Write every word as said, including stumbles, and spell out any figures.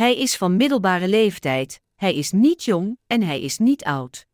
Hij is van middelbare leeftijd, hij is niet jong en hij is niet oud.